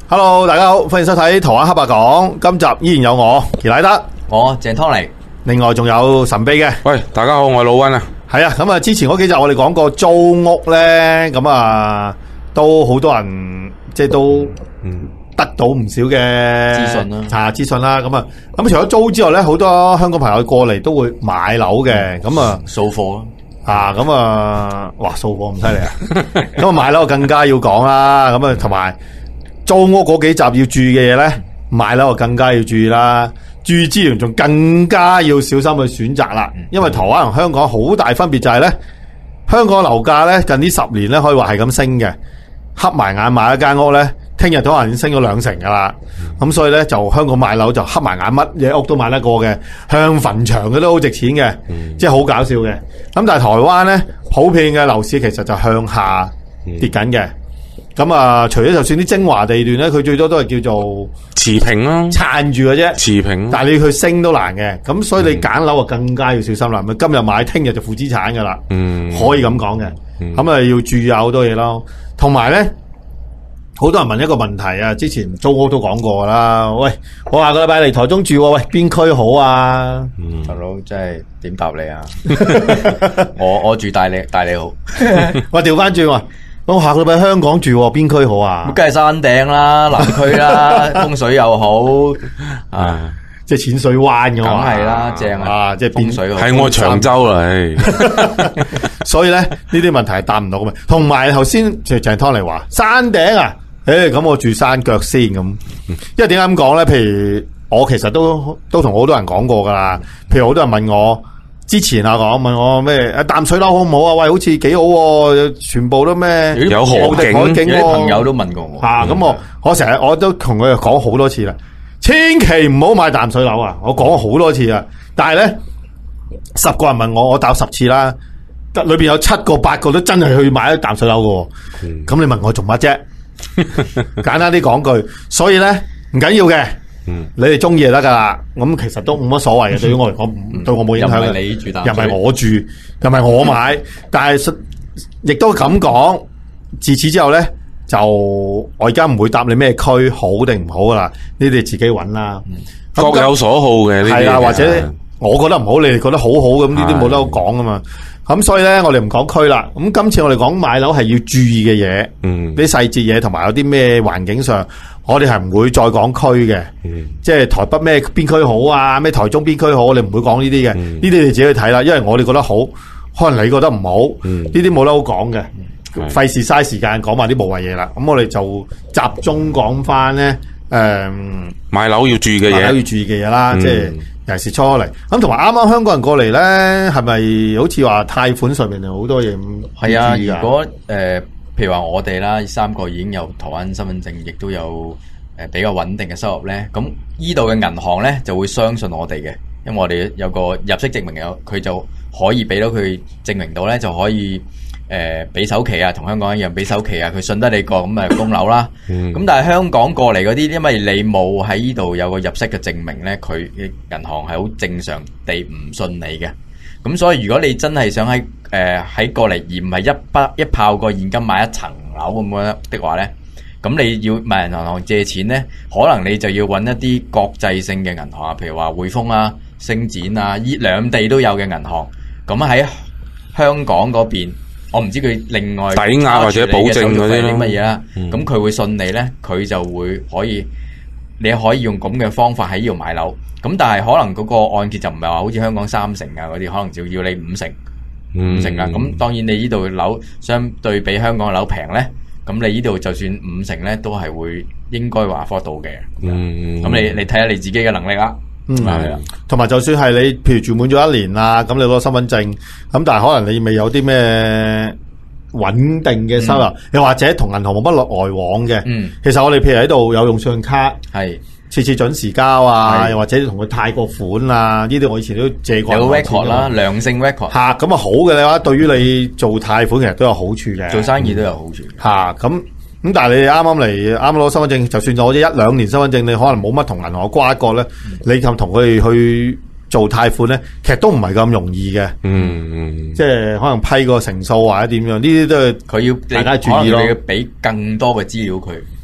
Hello， 大家好，歡迎收睇台灣黑白講。今集依然有我奇拉德， 我鄭湯尼， 另外仲有神秘嘅。 喂，大家好，我係老溫啊。 係啊，咁啊，之前嗰幾集我哋講過租屋咧，咁啊，都好多人即係都得到唔少嘅資訊啦， 資訊啦。咁除咗租之外咧，好多香港朋友過嚟都會買樓嘅。咁啊， 掃貨咯。 咁啊，哇，掃貨咁犀利啊！咁啊，買樓更加要講啦。咁啊，同埋租屋嗰幾集要注意嘅嘢咧，買樓就更加要注意啦。注意資源仲更加要小心去選擇啦。因為台灣同香港好大分別就係咧，香港樓價咧近呢10年咧可以話係咁升嘅，黑埋眼買一間屋咧，聽日都可能已經升咗2成噶啦。咁所以咧就香港買樓就黑埋眼，乜嘢屋都買得過嘅，向墳場嘅都好值錢嘅，即係好搞笑嘅。咁但係台灣咧普遍嘅樓市其實就向下跌緊嘅。咁啊，除咗就算啲精華地段咧，佢最多都係叫做持平啦， 撐住嘅啫， 持平。 但係你要去升都難嘅，咁所以你揀樓啊更加要小心啦。咪今日買，聽日就負資產噶啦，可以咁講嘅。咁啊要注意下好多嘢咯。同埋咧，好多人問一個問題啊，之前租屋都講過啦。喂，我下個禮拜嚟台中住，喂，邊區好啊？ 大佬真係點答你啊？我住大理好。 喂，調翻轉話。我下個禮拜香港住，邊區好啊？ 咁梗係山頂啦，南區啦，風水又好啊， 即係淺水灣㗎嘛。 梗係啦，正啊， 即係風水好。 係我長洲啦， 所以咧呢啲問題係答唔到嘅。同埋頭先鄭湯尼話山頂啊，咁我住山腳先咁。因為點解咁講咧？譬如我其實都同好多人講過噶啦。譬如好多人問我。之前問我咩淡水樓好唔好啊？喂，好似幾好喎，全部都咩有河景， 有啲朋友都問過我。 咁我成日我都同佢講好多次啦，千祈唔好買淡水樓啊！我講咗好多次啦，但係咧10個人問我答10次啦，裏邊有7個8個都真係去買淡水樓嘅。咁你問我做乜啫？簡單啲講句，所以咧唔緊要嘅。你哋中意就得噶啦，咁其實都冇乜所謂嘅。對於我嚟講，對我冇影響嘅。 又唔係你住， 又唔係我住，又唔係我買，但係亦都咁講。自此之後咧，就我而家唔會答你咩區好定唔好噶啦，你哋自己揾啦。 各有所好嘅呢啲。 係啊，或者我覺得唔好，你哋覺得好好咁，呢啲冇得好講噶嘛。咁所以咧，我哋唔講區啦。咁今次我哋講買樓係要注意嘅嘢，啲細節嘢同埋有啲咩環境上。我哋係唔會再講區嘅，即係台北咩邊區好啊，咩台中邊區好，我哋唔會講呢啲嘅，呢啲你自己去睇啦。因為我哋覺得好，可能你覺得唔好，呢啲冇得好講嘅，費事嘥時間講埋啲無謂嘢啦。咁我哋就集中講翻咧， 買樓要注意嘅嘢， 買樓要注意嘅嘢啦，即係尤其是初嚟。咁同埋啱啱香港人過嚟咧，係咪好似話貸款上面好多嘢咁？ 係啊，如果譬如話我哋啦，3個已經有台灣身份證，亦都有比較穩定嘅收入咧。咁依度嘅銀行咧就會相信我哋嘅，因為我哋有個入息證明，佢就可以俾到佢證明到咧，就可以俾首期啊，同香港一樣俾首期啊。佢信得你過咁咪供樓啦。咁但係香港過嚟嗰啲，因為你冇喺依度有個入息嘅證明咧，佢嘅銀行係好正常地唔信你嘅。咁所以如果你真係想喺過嚟而唔係一炮過現金買一層樓咁樣的話咧，咁你要問銀行借錢咧，可能你就要揾一啲國際性嘅銀行啊，譬如話匯豐啊、星展啊，依兩地都有嘅銀行。咁喺香港嗰邊，我唔知佢另外抵押或者保證嗰啲乜嘢啦。咁佢會信你咧，佢就會你可以用咁嘅方法喺呢度買樓。咁但係可能嗰個按揭就唔係話好似香港3成啊嗰啲，可能就要你5成啊。咁當然你呢度樓相對比香港嘅樓平咧，咁你呢度就算5成咧，都係會應該話 afford 到嘅。咁你睇下你自己嘅能力啦。係啊， 同埋就算係你譬如住滿咗1年啦，咁你攞身份證，咁但係可能你未有啲咩穩定嘅收入，又或者同銀行冇乜來往嘅。其實我哋譬如喺度有用信用卡，係次次準時交啊，又或者同佢貸過款啊，呢啲我以前都借過。 有個 record 啦，良性 record。 吓，咁啊好嘅話，對於你做貸款其實都有好處嘅， 做生意都有好處。 吓，咁但係你啱啱攞身份證，就算攞咗1-2年身份證，你可能冇乜同銀行瓜葛咧，你咁同佢哋去做貸款咧，其實都唔係咁容易嘅。即係可能批個成數或者點樣，呢啲都係佢要大家注意咯。你要俾更多嘅資料佢。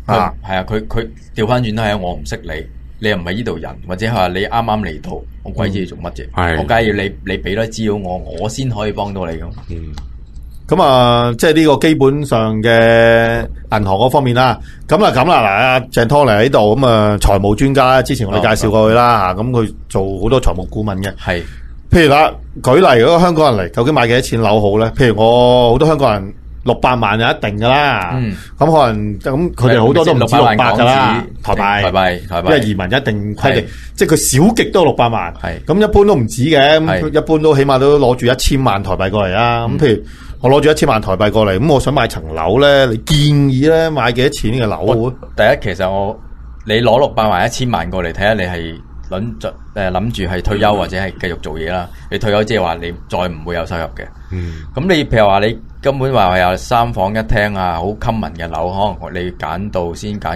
啊係啊，佢調翻轉都係我唔識你，你又唔係呢度人，或者係話你啱啱嚟到，我鬼知你做乜啫？ 係我梗係要你俾多資料我先可以幫到你咁。 咁啊，即係呢個基本上嘅銀行嗰方面啦。咁啦，嗱，阿鄭湯嚟喺度，咁啊，財務專家之前我哋介紹過佢啦嚇，咁佢做好多財務顧問嘅。 係， 譬如啦，舉例，如果香港人嚟，究竟買幾多錢樓好咧？譬如我好多香港人600萬就一定噶啦。咁可能咁佢哋好多都唔止600噶啦，台幣，因為移民一定規定，即係佢少極都600萬。 係， 咁一般都唔止嘅，咁一般都起碼都攞住1000萬台幣過嚟啊。咁譬如我攞住1000萬台幣過嚟，咁我想買層樓咧，你建議咧買幾多錢嘅樓？ 第一，其實你攞600萬1000萬過嚟，睇下你係諗住係退休或者係繼續做嘢啦。你退休即係話你再唔會有收入嘅。咁你譬如話你根本話有3房1廳啊，好 common 嘅樓，可能你揀到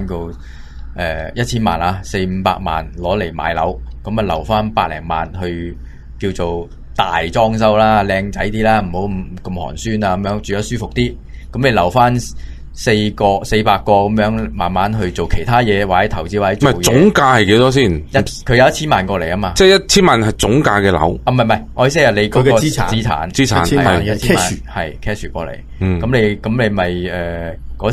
1000萬啊，400-500萬攞嚟買樓，咁啊留翻百零萬去叫做大裝修啦，靚仔啲啦，唔好咁寒酸啊，咁樣住得舒服啲。咁你留翻400個咁樣，慢慢去做其他嘢或者投資或者做嘢。 唔係總價係幾多先？ 佢有1000萬過嚟啊嘛。 即係1000萬係總價嘅樓。 啊，唔係，我意思係你嗰個資產 1000萬嘅 cash 係 cash 過嚟。咁你咪嗰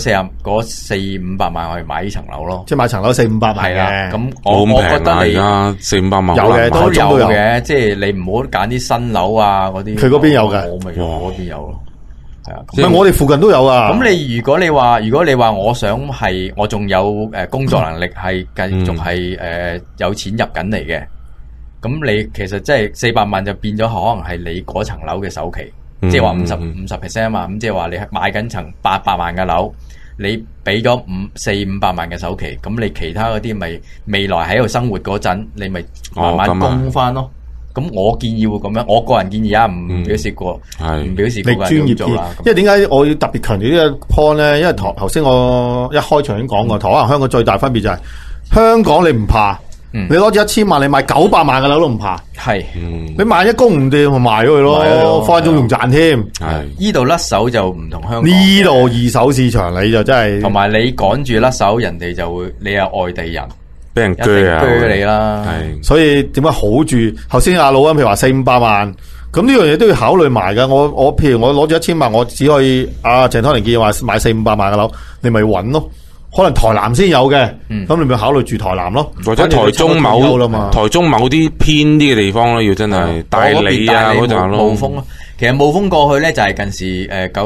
400-500萬去買呢層樓咯。 即係買層樓400-500萬嘅。 係啦，咁我覺得你 400-500萬有嘅， 都有嘅，即係你唔好揀啲新樓啊嗰啲。 佢嗰邊有嘅， 我咪嗰邊有咯。係啊， 唔係我哋附近都有啊。 咁如果你話我想係我仲有工作能力係繼續係有錢入緊嚟嘅，咁你其實即係400萬就變咗可能係你嗰層樓嘅首期，即係話50% 啊嘛。咁即係話你買緊層800萬嘅樓，你俾咗400-500萬嘅首期，咁你其他嗰啲咪未來喺度生活嗰陣，你咪慢慢供翻咯。咁我建議會咁樣，我個人建議啊，唔表示過，唔表示個人咁做啦。 因為點解我要特別強調呢個 point 咧？因為頭先我一開場已經講過，台灣同香港最大分別就係香港你唔怕，你攞住1000萬，你買900萬嘅樓都唔怕。係，你萬一供唔掂，咪賣咗佢咯，分分鐘仲賺添。 係， 呢度甩手就唔同香港。 呢度二手市場你就真係， 同埋你趕住甩手，人哋就會你係外地人。 俾人鋸你啦， 係， 所以點解好住？頭先阿老譬如話400-500萬，咁呢樣嘢都要考慮埋噶。我譬如我攞住1000萬，我只可以鄭湯寧建議話買400-500萬嘅樓，你咪揾咯。可能台南先有嘅，咁你咪考慮住台南咯， 或者台中某啲偏啲嘅地方咯，要真係大理啊嗰陣咯。 霧峰咯，其實霧峰過去咧就係近時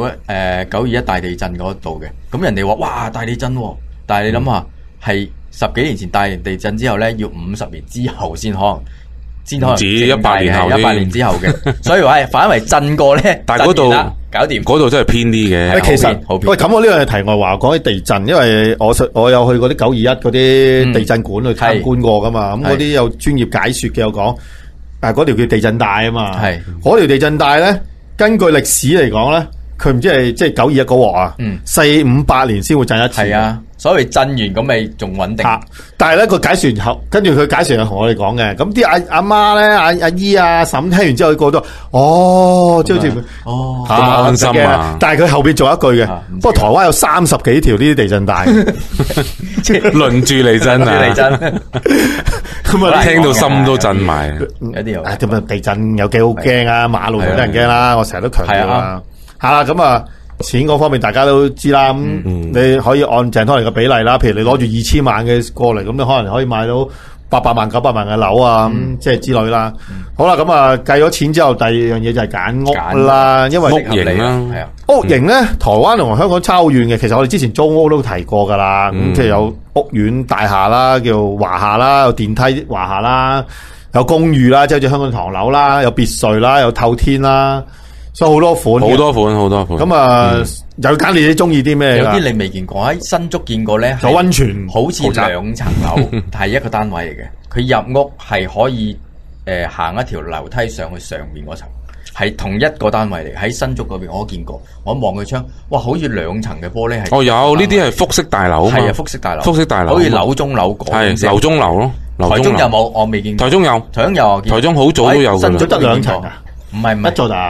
921大地震嗰度嘅，咁人哋話哇大地震，但係你諗下係。10幾年前大地震之後咧，要50年之後先可能止100年後 100年之後嘅，所以話反為震過咧， 但係嗰度搞掂， 嗰度真係偏啲嘅。 其實喂，咁我呢樣係題外話，講起地震，因為我有去嗰啲921嗰啲地震館去參觀過噶嘛，咁嗰啲有專業解說嘅有講，嗰條叫地震帶啊嘛，係嗰條地震帶咧，根據歷史嚟講咧，佢唔知係即係921嗰鑊啊，400-500年先會震一次。係啊。 所謂震完咁咪仲穩定， 但係咧佢解說完後，跟住佢解說又同我哋講嘅，咁啲阿媽咧、阿姨、阿嬸聽完之後，佢覺得即係好似安心啊！ 但係佢後邊仲有一句嘅，不過台灣有30幾條呢啲地震帶， 輪住嚟震啊！咁啊，聽到心都震埋。 有啲咁啊，地震有幾好驚啊！馬路就得人驚啦，我成日都強調啦。咁啊。錢嗰方面大家都知啦，咁你可以按鄭湯寧嘅比例啦，譬如你攞住2000萬嘅過嚟，咁你可能可以買到800萬、900萬嘅樓啊，即係之類啦。好啦，咁啊計咗錢之後，第二樣嘢就係揀屋啦，因為屋型啦， 屋型咧，台灣同香港差好遠嘅。其實我哋之前租屋都提過噶啦，咁即係有屋苑大廈啦，叫華廈啦，有電梯華廈啦，有公寓啦，即係好似香港唐樓啦，有別墅啦，有透天啦。所以好多款， 好多款。咁啊，又要揀你哋中意啲咩？ 有啲你未見過，喺新竹見過咧， 有溫泉， 好似2層樓，係一個單位嚟嘅。佢入屋係可以行一條樓梯上去上面嗰層，係同一個單位嚟。喺新竹嗰邊我都見過，我望佢窗，哇，好似2層嘅玻璃係。 有呢啲係複式大樓啊嘛， 係啊，複式大樓， 複式大樓， 好似樓中樓港， 係樓中樓咯。 台中有冇？我未見過。 台中有， 台中有， 台中好早都有㗎啦。 新竹得2層啊？ 唔係一座咋？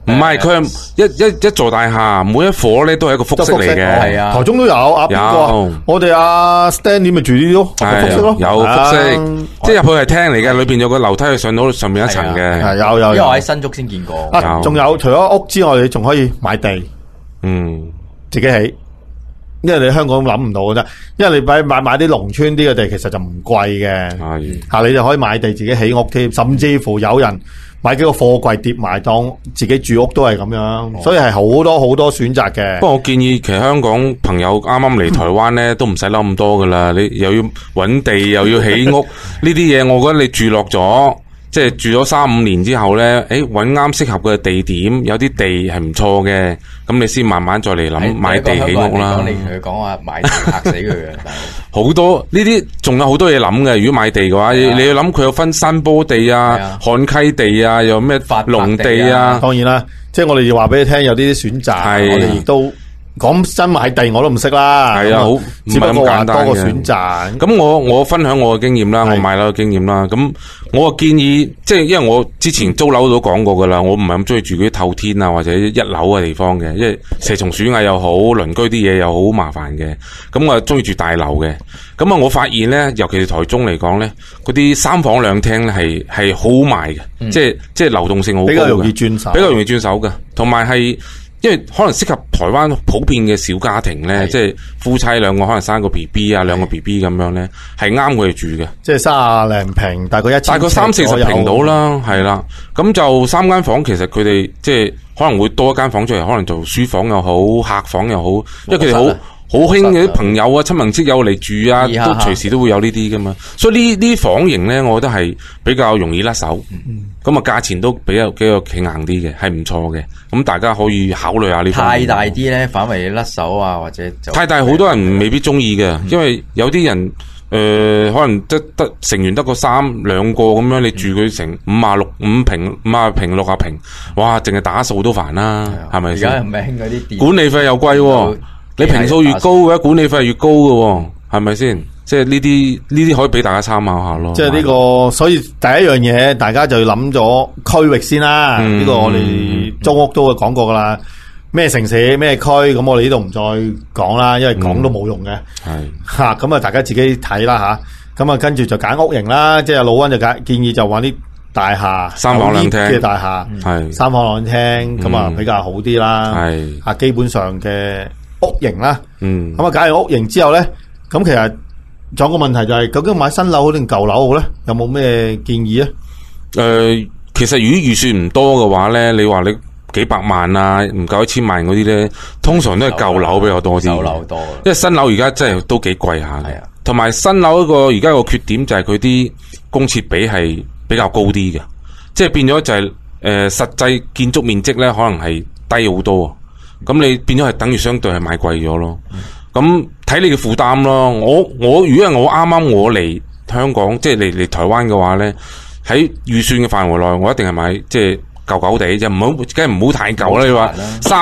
唔係，佢係一座大廈，每一伙咧都係一個複式嚟嘅。 係啊， 台中都有邊個？我哋阿 Stanley 咪住呢啲咯，複式咯， 有複式，即係入去係廳嚟嘅，裏邊有個樓梯去上到上面一層嘅。 係有， 因為我喺新竹先見過。 仲有除咗屋之外，你仲可以買地，自己起。因為你香港諗唔到嘅啫，因為你買啲農村啲嘅地，其實就唔貴嘅。吓，你就可以買地自己起屋添，甚至乎有人買幾個貨櫃疊埋當自己住屋都係咁樣，所以係好多選擇嘅。 不過我建議，其實香港朋友啱啱嚟台灣咧，都唔使諗咁多噶啦。你又要搵地，又要起屋，呢啲嘢，我覺得你住落咗。即係住咗3-5年之後咧，搵啱適合嘅地點，有啲地係唔錯嘅，咁你先慢慢再嚟諗買地起屋啦。 你同佢講話買地嚇死佢嘅， 好多呢啲仲有好多嘢諗嘅。如果買地嘅話，你要諗佢有分山坡地啊、旱溪地啊，又咩農地啊。 當然啦，即係我哋要話俾你聽，有啲選擇，我哋亦都。講真買地我都唔識啦， 係啊，好唔係咁簡單嘅。 多個選擇。 咁我分享我嘅經驗啦，我買樓嘅經驗啦。咁我建議，即係因為我之前租樓都講過噶啦，我唔係咁中意住嗰啲透天啊或者一樓嘅地方嘅，因為蛇蟲鼠蟻又好，鄰居啲嘢又好麻煩嘅。咁我中意住大樓嘅。咁啊，我發現咧，尤其是台中嚟講咧，嗰啲3房2廳咧係好賣嘅，即係流動性好高嘅，比較容易轉手嘅，同埋係。因為可能適合台灣普遍嘅小家庭咧，即係夫妻兩個可能生個 BB 啊，2個 BB 咁樣咧，係啱佢哋住嘅。 即係30零平，大概 30-40平到啦，係啦。咁就3間房，其實佢哋即係可能會多一間房出嚟，可能做書房又好，客房又好，因為佢哋好興嘅啲朋友啊、親朋戚友嚟住啊，都隨時都會有呢啲噶嘛。所以呢啲房型咧，我覺得係比較容易甩手。咁啊，價錢都比較企硬啲嘅，係唔錯嘅。咁大家可以考慮下呢方面。 太大啲咧，反為甩手啊，或者太大，好多人未必中意嘅，因為有啲人可能得成員得個2個咁樣，你住佢成5平、60平，哇！淨係打掃都煩啦，係咪先？ 而家唔係興嗰啲管理費又貴，你平數越高嘅話，管理費越高嘅，係咪先？即係呢啲可以俾大家參考下咯。 即係呢個，所以第一樣嘢，大家就要諗咗區域先啦。呢個我哋租屋都會講過噶啦。咩城市咩區，咁我哋呢度唔再講啦，因為講都冇用嘅。係吓，咁啊，大家自己睇啦吓。咁啊，跟住就揀屋型啦。即係老溫就建議就揾啲大廈 3房2廳嘅大廈，係3房2廳，咁啊比較好啲啦。係啊，基本上嘅屋型啦。咁啊，揀完屋型之後咧，咁其實。仲有個問題就係，究竟買新樓好定舊樓好咧？有冇咩建議啊？ 其實如果預算唔多嘅話咧，你話你幾百萬啊，唔夠1000萬嗰啲咧，通常都係舊樓比較多啲。舊樓多，因為新樓而家真係都幾貴下嘅。同埋新樓一個而家個缺點就係佢啲公設比係比較高啲嘅，即係變咗就係實際建築面積咧可能係低好多，咁你變咗係等於相對係買貴咗咯。咁睇你嘅負擔咯。我如果係我啱啱我嚟香港，即係嚟台灣嘅話咧，喺預算嘅範圍內，我一定係買即係舊地，就唔好，梗係唔好太舊啦。你話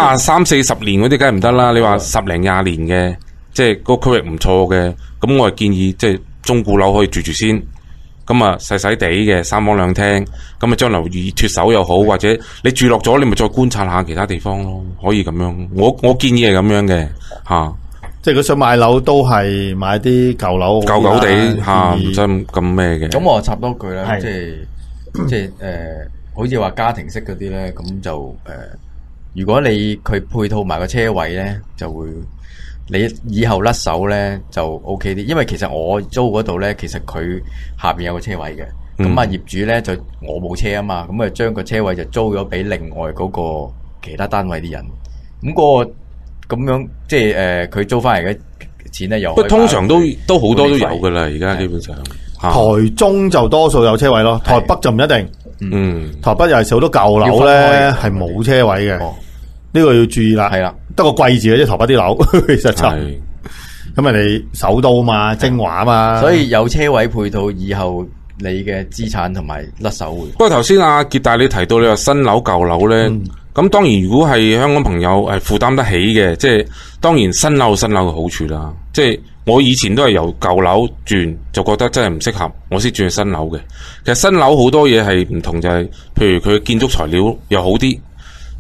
30-40年嗰啲梗係唔得啦。你話10零20年嘅，即係個區域唔錯嘅，咁我係建議即係中古樓可以住先。咁啊細細地嘅3房2廳，咁啊將來易脫手又好，或者你住落咗，你咪再觀察下其他地方咯。可以咁樣，我建議係咁樣嘅吓。 即係佢想買樓都係買啲舊樓， 舊地吓，唔真咁咩嘅。 咁我插多句啦，即係好似話家庭式嗰啲咧，咁就如果佢配套埋個車位咧，就會你以後甩手咧就 OK 啲。因為其實我租嗰度咧，其實佢下邊有個車位嘅，咁啊業主咧就我冇車啊嘛，咁啊將個車位就租咗俾另外嗰個其他單位啲人，咁嗰個。咁樣即係佢租翻嚟嘅錢咧，又不過通常都好多都有噶啦，而家基本上台中就多數有車位咯，台北就唔一定。台北又係好多舊樓咧係冇車位嘅，呢個要注意啦。係啦，得個貴字嘅啫，台北啲樓其實就咁人哋首都嘛，精華嘛， 所以有車位配套，以後你嘅資產同埋甩手會。 不過頭先阿傑大你提到你話新樓舊樓咧。咁當然，如果係香港朋友係負擔得起嘅，即係當然新樓嘅好處啦。即係我以前都係由舊樓轉，就覺得真係唔適合，我先轉去新樓嘅。其實新樓好多嘢係唔同，就係譬如佢嘅建築材料又好啲，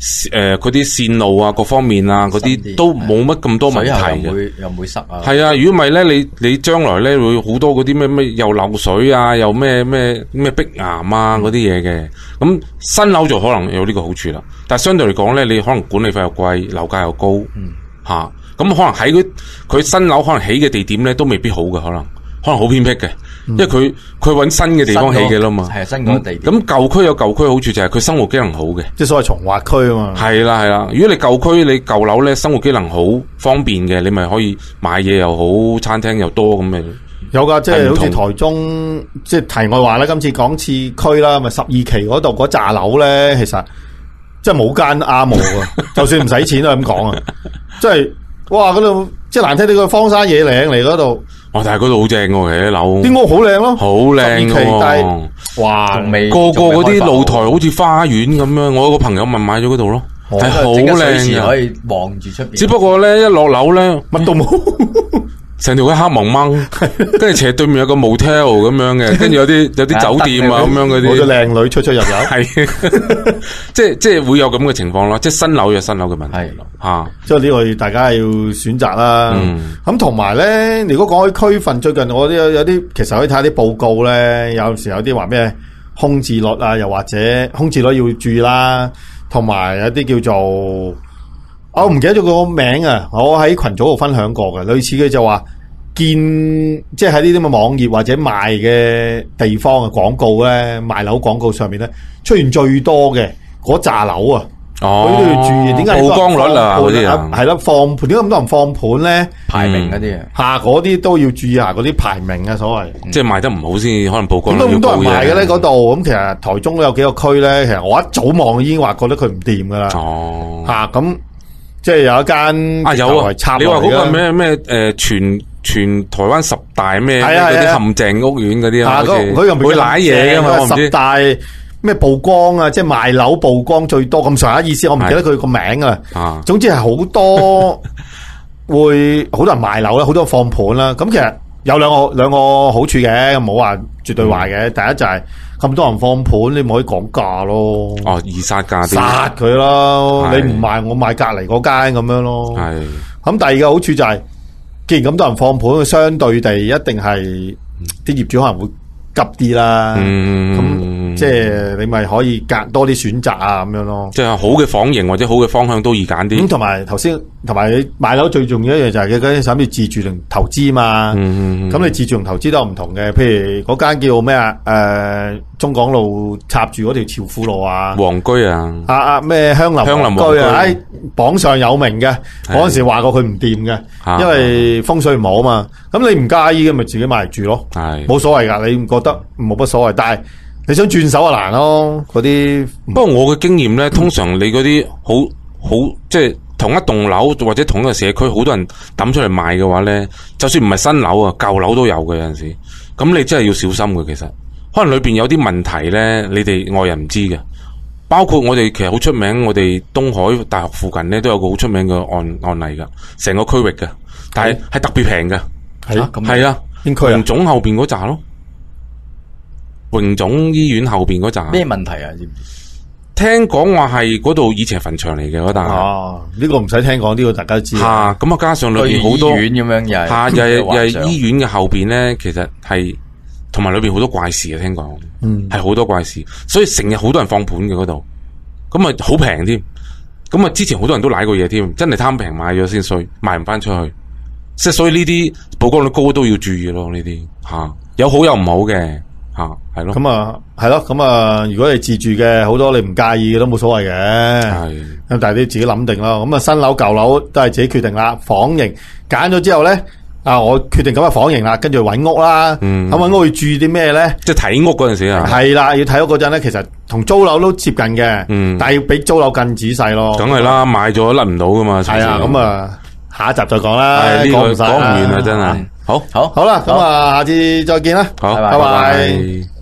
嗰啲線路啊，各方面啊，嗰啲都冇乜咁多問題嘅。 又唔會塞啊。 係啊，如果唔係咧，你將來咧會好多嗰啲咩又漏水啊，又咩壁岩啊嗰啲嘢嘅。咁新樓就可能有呢個好處啦，但係相對嚟講咧，你可能管理費又貴，樓價又高，吓咁可能喺佢新樓可能起嘅地點咧都未必好嘅，可能好偏僻嘅。因為佢揾新嘅地方起嘅啦嘛， 係新嗰個地點。 咁舊區有舊區好處就係佢生活機能好嘅， 即係所謂從化區啊嘛。 係啦，如果你舊區你舊樓咧生活機能好方便嘅，你咪可以買嘢又好，餐廳又多咁嘅。 有噶，即係好似台中，即係題外話啦。今次港次區啦，咪12期嗰度嗰扎樓咧，其實即係冇間啱冇啊，就算唔使錢都係咁講啊，即係哇嗰度即係難聽啲個荒山野嶺嚟嗰度。 但係嗰度好正喎，其實啲樓啲屋好靚咯， 好靚嘅。哇， 個個嗰啲露台好似花園咁樣。我有個朋友咪買咗嗰度咯，係好靚嘅， 可以望住出邊。 只不過咧一落樓咧乜都冇， 成條街黑蒙蒙，跟住斜對面有個 motel 咁樣嘅，跟住有啲酒店啊咁樣嗰啲， 好多靚女出入， 係即係會有咁嘅情況咯。即係新樓有新樓嘅問題咯，吓， 即係呢個大家要選擇啦。咁同埋咧，如果講起區份，最近我啲有啲其實可以睇下啲報告咧，有時有啲話咩空置率啊，又或者空置率要注意啦，同埋有啲叫做我唔記得咗個名啊，我喺群組度分享過嘅，類似嘅就話。即係喺呢啲咁嘅網頁或者賣嘅地方嘅廣告咧，賣樓廣告上面咧出現最多嘅嗰扎樓啊，佢都要注意。點解曝光率啊嗰啲啊？ 係啦，放盤點解咁多人放盤咧？ 排名嗰啲啊， 嗰啲都要注意下嗰啲排名啊，所謂即係賣得唔好先，可能曝光率咁多人賣嘅咧嗰度。咁其實台中都有幾個區咧，其實我一早望已經話覺得佢唔掂噶啦。咁即係有一間有啊，你話嗰個咩全台灣10大咩嗰啲陷阱屋苑嗰啲啊， 佢又會瀨嘢噶嘛？我唔知 10大咩曝光啊，即係賣樓曝光最多咁上下意思，我唔記得佢個名啊。總之係好多會好多人賣樓啦，好多人放盤啦。咁其實有兩個好處嘅，冇話絕對壞嘅。第一就係咁多人放盤，你唔可以講價咯。 易殺價啲， 殺佢咯。你唔賣，我賣隔籬嗰間咁樣咯。係。咁第二個好處就係。既然咁多人放盤，相對地一定係啲業主可能會急啲啦。咁即係你咪可以揀多啲選擇啊，咁樣咯。 即係好嘅房型或者好嘅方向都易揀啲。 咁同埋頭先，同埋你買樓最重要一樣就係佢嗰啲想要自住定投資嘛。咁你自住同投資都有唔同嘅。譬如嗰間叫咩啊？中港路插住嗰條潮富路啊， 皇居啊， 咩香林居啊，喺榜上有名嘅。嗰陣時話過佢唔掂嘅，因為風水唔好啊嘛。咁你唔介意嘅咪自己買嚟住咯，冇所謂噶。你唔覺得冇乜所謂，但係你想轉手就難咯。嗰啲不過我嘅經驗咧，通常你嗰啲好即係同一棟樓或者同一個社區，好多人抌出嚟賣嘅話咧，就算唔係新樓啊，舊樓都有嘅有陣時。咁你真係要小心嘅，其實。可能裏邊有啲問題咧，你哋外人唔知嘅，包括我哋其實好出名，我哋東海大學附近咧都有個好出名嘅案例噶，成個區域嘅，但係特別平嘅，係啊， 邊區啊？ 榮總後邊嗰扎咯，榮總醫院後邊嗰扎咩問題啊？知唔知？ 聽講話係嗰度以前係墳場嚟嘅嗰笪。 呢個唔使聽講，呢個大家都知。 咁加上裏邊好多醫院咁樣又係醫院嘅後邊咧，其實係。同埋裏邊好多怪事啊，聽講，係好多怪事，所以成日好多人放盤嘅嗰度，咁啊好平添，咁啊之前好多人都瀨過嘢添，真係貪平買咗先衰，賣唔翻出去，即係所以呢啲曝光率高都要注意咯，呢啲有好有唔好嘅係咯。 咁啊係咯，咁啊如果你自住嘅，好多你唔介意嘅都冇所謂嘅，係咁但係你自己諗定咯。咁啊新樓舊樓都係自己決定啦，房型揀咗之後咧。我決定咁嘅房型啦，跟住揾屋啦。咁揾屋要注意啲咩咧？ 即係睇屋嗰陣時啊， 係啦，要睇屋嗰陣咧，其實同租樓都接近嘅。但係要比租樓更仔細咯。 梗係啦，買咗甩唔到噶嘛。 係啊，咁啊，下一集再講啦。 講唔完啊，真係。好啦，咁下次再見啦。 好， 拜拜。